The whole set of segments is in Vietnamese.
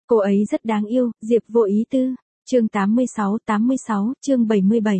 Cô ấy rất đáng yêu, Diệp Vô Ý Tư. Chương 86, chương 77.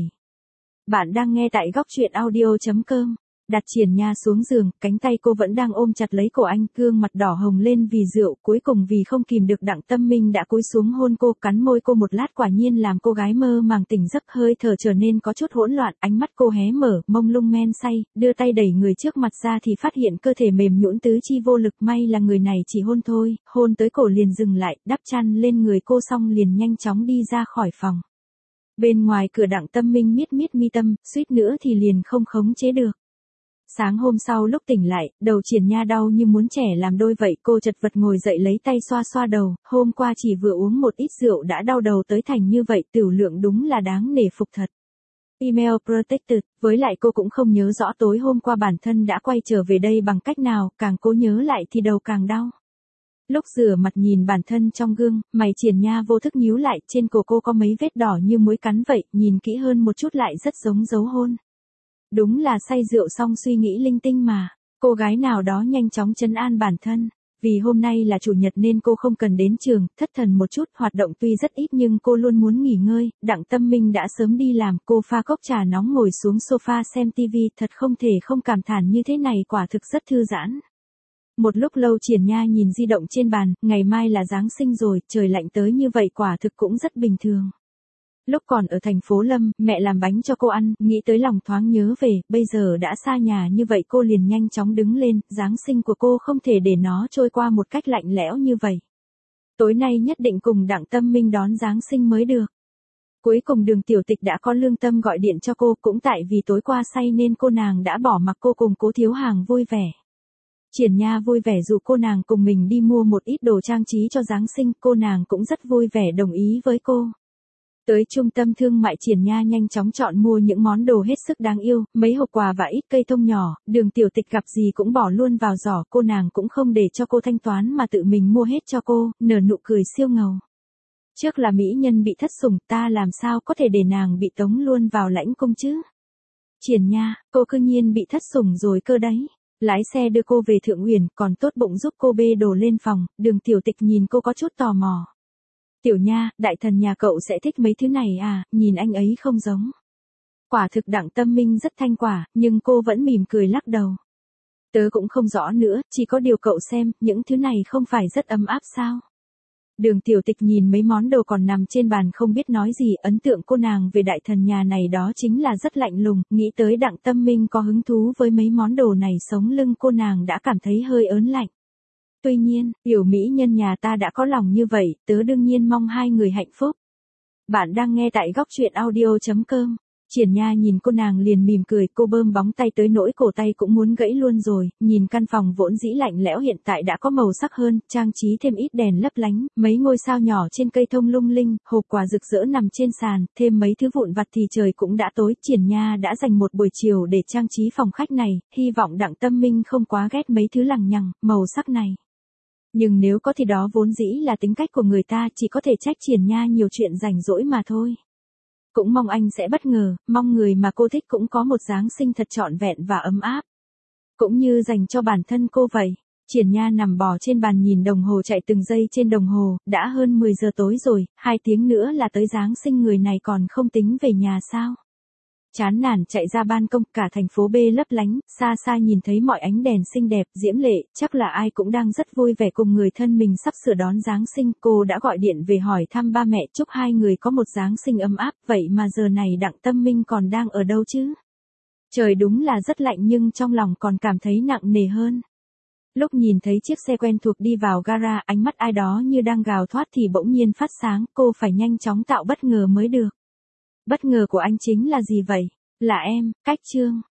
Bạn đang nghe tại góc truyện audio.com. Đặt Triển Nha xuống giường, cánh tay cô vẫn đang ôm chặt lấy cổ anh, gương mặt đỏ hồng lên vì rượu, cuối cùng vì không kìm được Đặng Tâm Minh đã cúi xuống hôn cô, cắn môi cô một lát, quả nhiên làm cô gái mơ màng tỉnh giấc, hơi thở trở nên có chút hỗn loạn, ánh mắt cô hé mở, mông lung men say, đưa tay đẩy người trước mặt ra thì phát hiện cơ thể mềm nhũn tứ chi vô lực, may là người này chỉ hôn thôi, hôn tới cổ liền dừng lại, đắp chăn lên người cô xong liền nhanh chóng đi ra khỏi phòng. Bên ngoài cửa Đặng Tâm Minh miết mi tâm, suýt nữa thì liền không khống chế được. Sáng hôm sau lúc tỉnh lại, đầu Triển Nha đau như muốn trẻ làm đôi vậy, cô chật vật ngồi dậy lấy tay xoa xoa đầu, hôm qua chỉ vừa uống một ít rượu đã đau đầu tới thành như vậy, tiểu lượng đúng là đáng nể phục thật. Email protected, với lại cô cũng không nhớ rõ tối hôm qua bản thân đã quay trở về đây bằng cách nào, càng cố nhớ lại thì đầu càng đau. Lúc rửa mặt nhìn bản thân trong gương, mày Triển Nha vô thức nhíu lại, trên cổ cô có mấy vết đỏ như muối cắn vậy, nhìn kỹ hơn một chút lại rất giống dấu hôn. Đúng là say rượu xong suy nghĩ linh tinh mà. Cô gái nào đó nhanh chóng trấn an bản thân. Vì hôm nay là chủ nhật nên cô không cần đến trường, thất thần một chút, hoạt động tuy rất ít nhưng cô luôn muốn nghỉ ngơi. Đặng Tâm Minh đã sớm đi làm, cô pha cốc trà nóng ngồi xuống sofa xem tivi, thật không thể không cảm thán như thế này, quả thực rất thư giãn. Một lúc lâu Triển Nha nhìn di động trên bàn, ngày mai là Giáng sinh rồi, trời lạnh tới như vậy quả thực cũng rất bình thường. Lúc còn ở thành phố Lâm, mẹ làm bánh cho cô ăn, nghĩ tới lòng thoáng nhớ về, bây giờ đã xa nhà như vậy cô liền nhanh chóng đứng lên, Giáng sinh của cô không thể để nó trôi qua một cách lạnh lẽo như vậy. Tối nay nhất định cùng Đặng Tâm Minh đón Giáng sinh mới được. Cuối cùng Đường Tiểu Tịch đã có lương tâm gọi điện cho cô, cũng tại vì tối qua say nên cô nàng đã bỏ mặc cô cùng Cố Thiếu Hàng vui vẻ. Triển Nha vui vẻ dụ cô nàng cùng mình đi mua một ít đồ trang trí cho Giáng sinh, cô nàng cũng rất vui vẻ đồng ý với cô. Tới trung tâm thương mại Triển Nha nhanh chóng chọn mua những món đồ hết sức đáng yêu, mấy hộp quà và ít cây thông nhỏ, Đường Tiểu Tịch gặp gì cũng bỏ luôn vào giỏ, cô nàng cũng không để cho cô thanh toán mà tự mình mua hết cho cô, nở nụ cười siêu ngầu. Trước là mỹ nhân bị thất sủng, ta làm sao có thể để nàng bị tống luôn vào lãnh cung chứ? Triển Nha, cô cư nhiên bị thất sủng rồi cơ đấy. Lái xe đưa cô về Thượng Uyển, còn tốt bụng giúp cô bê đồ lên phòng, Đường Tiểu Tịch nhìn cô có chút tò mò. Tiểu Nha, đại thần nhà cậu sẽ thích mấy thứ này à, nhìn anh ấy không giống. Quả thực Đặng Tâm Minh rất thanh quả, nhưng cô vẫn mỉm cười lắc đầu. Tớ cũng không rõ nữa, chỉ có điều cậu xem, những thứ này không phải rất ấm áp sao? Đường Tiểu Tịch nhìn mấy món đồ còn nằm trên bàn không biết nói gì, ấn tượng cô nàng về đại thần nhà này đó chính là rất lạnh lùng, nghĩ tới Đặng Tâm Minh có hứng thú với mấy món đồ này, sống lưng cô nàng đã cảm thấy hơi ớn lạnh. Tuy nhiên, tiểu mỹ nhân nhà ta đã có lòng như vậy, tớ đương nhiên mong hai người hạnh phúc. Bạn đang nghe tại góc truyện audio.com. Triển Nha nhìn cô nàng liền mỉm cười, cô bơm bóng tay tới nỗi cổ tay cũng muốn gãy luôn rồi, nhìn căn phòng vốn dĩ lạnh lẽo hiện tại đã có màu sắc hơn, trang trí thêm ít đèn lấp lánh, mấy ngôi sao nhỏ trên cây thông lung linh, hộp quà rực rỡ nằm trên sàn, thêm mấy thứ vụn vặt thì trời cũng đã tối. Triển Nha đã dành một buổi chiều để trang trí phòng khách này, hy vọng Đặng Tâm Minh không quá ghét mấy thứ lằng nhằng, màu sắc này. Nhưng nếu có thì đó vốn dĩ là tính cách của người ta, chỉ có thể trách Triển Nha nhiều chuyện rảnh rỗi mà thôi. Cũng mong anh sẽ bất ngờ, mong người mà cô thích cũng có một Giáng sinh thật trọn vẹn và ấm áp. Cũng như dành cho bản thân cô vậy. Triển Nha nằm bò trên bàn nhìn đồng hồ chạy từng giây trên đồng hồ, đã hơn 10 giờ tối rồi, 2 tiếng nữa là tới Giáng sinh, người này còn không tính về nhà sao? Chán nản chạy ra ban công, cả thành phố B lấp lánh, xa xa nhìn thấy mọi ánh đèn xinh đẹp, diễm lệ, chắc là ai cũng đang rất vui vẻ cùng người thân mình sắp sửa đón Giáng sinh. Cô đã gọi điện về hỏi thăm ba mẹ, chúc hai người có một Giáng sinh ấm áp, vậy mà giờ này Đặng Tâm Minh còn đang ở đâu chứ? Trời đúng là rất lạnh nhưng trong lòng còn cảm thấy nặng nề hơn. Lúc nhìn thấy chiếc xe quen thuộc đi vào gara, ánh mắt ai đó như đang gào thoát thì bỗng nhiên phát sáng, cô phải nhanh chóng tạo bất ngờ mới được. Bất ngờ của anh chính là gì vậy? Là em, Cách Trương.